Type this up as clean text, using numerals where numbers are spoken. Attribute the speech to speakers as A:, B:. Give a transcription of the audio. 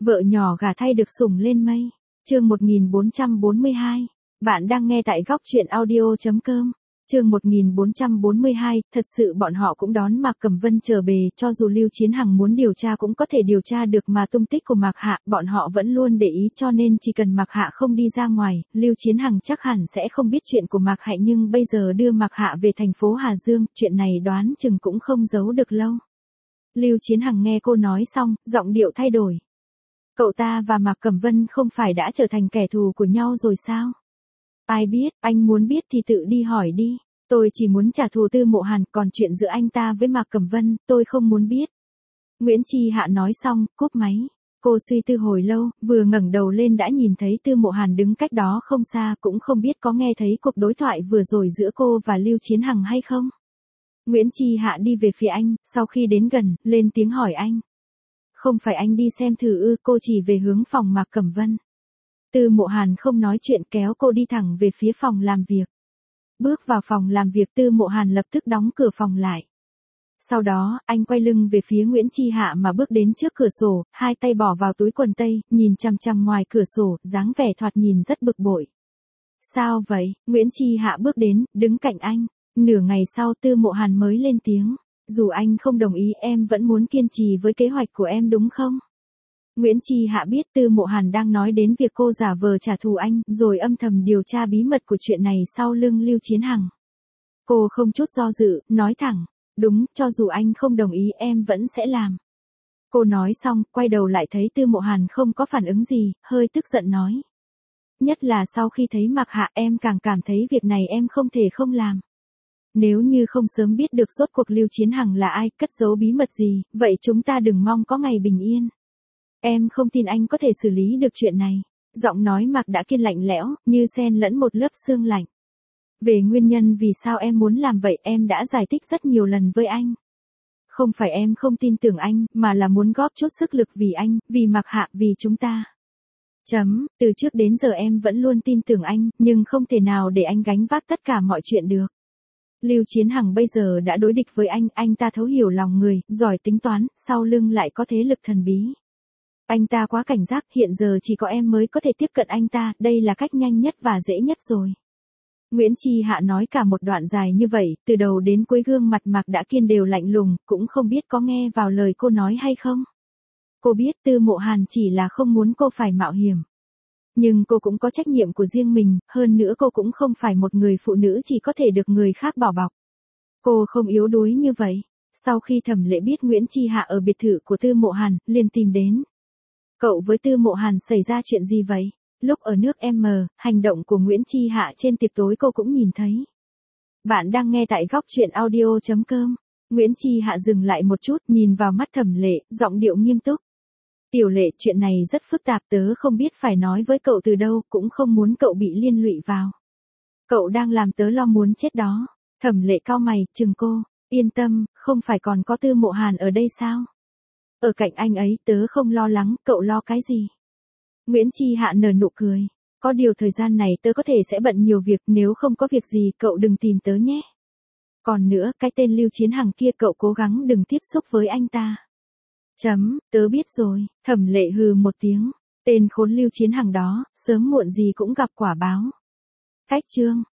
A: Vợ nhỏ gả thay được sủng lên mây. Chương 1442. Bạn đang nghe tại góc truyện audio.com. Chương 1442, thật sự bọn họ cũng đón Mạc Cẩm Vân trở về, cho dù Lưu Chiến Hằng muốn điều tra cũng có thể điều tra được mà tung tích của Mạc Hạ, bọn họ vẫn luôn để ý, cho nên chỉ cần Mạc Hạ không đi ra ngoài, Lưu Chiến Hằng chắc hẳn sẽ không biết chuyện của Mạc Hạ, nhưng bây giờ đưa Mạc Hạ về thành phố Hà Dương, chuyện này đoán chừng cũng không giấu được lâu. Lưu Chiến Hằng nghe cô nói xong, giọng điệu thay đổi. Cậu ta và Mạc Cẩm Vân không phải đã trở thành kẻ thù của nhau rồi sao? Ai biết, anh muốn biết thì tự đi hỏi đi. Tôi chỉ muốn trả thù Tư Mộ Hàn, còn chuyện giữa anh ta với Mạc Cẩm Vân, tôi không muốn biết. Nguyễn Chi Hạ nói xong, cúp máy. Cô suy tư hồi lâu, vừa ngẩng đầu lên đã nhìn thấy Tư Mộ Hàn đứng cách đó không xa, cũng không biết có nghe thấy cuộc đối thoại vừa rồi giữa cô và Lưu Chiến Hằng hay không. Nguyễn Chi Hạ đi về phía anh, sau khi đến gần, lên tiếng hỏi anh. Không phải anh đi xem thử ư? Cô chỉ về hướng phòng Mạc Cẩm Vân. Tư Mộ Hàn không nói chuyện, kéo cô đi thẳng về phía phòng làm việc. Bước vào phòng làm việc, Tư Mộ Hàn lập tức đóng cửa phòng lại. Sau đó, anh quay lưng về phía Nguyễn Chi Hạ mà bước đến trước cửa sổ, hai tay bỏ vào túi quần tây, nhìn chằm chằm ngoài cửa sổ, dáng vẻ thoạt nhìn rất bực bội. Sao vậy? Nguyễn Chi Hạ bước đến, đứng cạnh anh. Nửa ngày sau Tư Mộ Hàn mới lên tiếng. Dù anh không đồng ý, em vẫn muốn kiên trì với kế hoạch của em đúng không? Nguyễn Chi Hạ biết Tư Mộ Hàn đang nói đến việc cô giả vờ trả thù anh, rồi âm thầm điều tra bí mật của chuyện này sau lưng Lưu Chiến Hằng. Cô không chút do dự, nói thẳng. Đúng, cho dù anh không đồng ý em vẫn sẽ làm. Cô nói xong, quay đầu lại thấy Tư Mộ Hàn không có phản ứng gì, hơi tức giận nói. Nhất là sau khi thấy Mạc Hạ, em càng cảm thấy việc này em không thể không làm. Nếu như không sớm biết được rốt cuộc Lưu Chiến Hằng là ai, cất giấu bí mật gì, vậy chúng ta đừng mong có ngày bình yên. Em không tin anh có thể xử lý được chuyện này. Giọng nói Mạc đã kiên lạnh lẽo, như xen lẫn một lớp sương lạnh. Về nguyên nhân vì sao em muốn làm vậy em đã giải thích rất nhiều lần với anh. Không phải em không tin tưởng anh, mà là muốn góp chút sức lực vì anh, vì Mạc Hạ, vì chúng ta. Từ trước đến giờ em vẫn luôn tin tưởng anh, nhưng không thể nào để anh gánh vác tất cả mọi chuyện được. Lưu Chiến Hằng bây giờ đã đối địch với anh ta thấu hiểu lòng người, giỏi tính toán, sau lưng lại có thế lực thần bí. Anh ta quá cảnh giác, hiện giờ chỉ có em mới có thể tiếp cận anh ta, đây là cách nhanh nhất và dễ nhất rồi. Nguyễn Chi Hạ nói cả một đoạn dài như vậy, từ đầu đến cuối gương mặt Mạc đã kiên đều lạnh lùng, cũng không biết có nghe vào lời cô nói hay không. Cô biết Tư Mộ Hàn chỉ là không muốn cô phải mạo hiểm. Nhưng cô cũng có trách nhiệm của riêng mình, hơn nữa cô cũng không phải một người phụ nữ chỉ có thể được người khác bảo bọc. Cô không yếu đuối như vậy. Sau khi Thẩm Lệ biết Nguyễn Chi Hạ ở biệt thự của Tư Mộ Hàn, liền tìm đến. Cậu với Tư Mộ Hàn xảy ra chuyện gì vậy? Lúc ở nước M, hành động của Nguyễn Chi Hạ trên tiệc tối cô cũng nhìn thấy. Bạn đang nghe tại góc truyện audio.com. Nguyễn Chi Hạ dừng lại một chút, nhìn vào mắt Thẩm Lệ, giọng điệu nghiêm túc. Tiểu Lệ, chuyện này rất phức tạp, tớ không biết phải nói với cậu từ đâu, cũng không muốn cậu bị liên lụy vào. Cậu đang làm tớ lo muốn chết đó. Thẩm Lệ cau mày, chừng cô. Yên tâm, không phải còn có Tư Mộ Hàn ở đây sao? Ở cạnh anh ấy tớ không lo lắng, cậu lo cái gì? Nguyễn Chi Hạ nở nụ cười. Có điều thời gian này tớ có thể sẽ bận nhiều việc, nếu không có việc gì cậu đừng tìm tớ nhé. Còn nữa, cái tên Lưu Chiến Hằng kia cậu cố gắng đừng tiếp xúc với anh ta. Tớ biết rồi. Thẩm Lệ hừ một tiếng. Tên khốn Lưu Chiến Hằng đó, sớm muộn gì cũng gặp quả báo. Cách chương.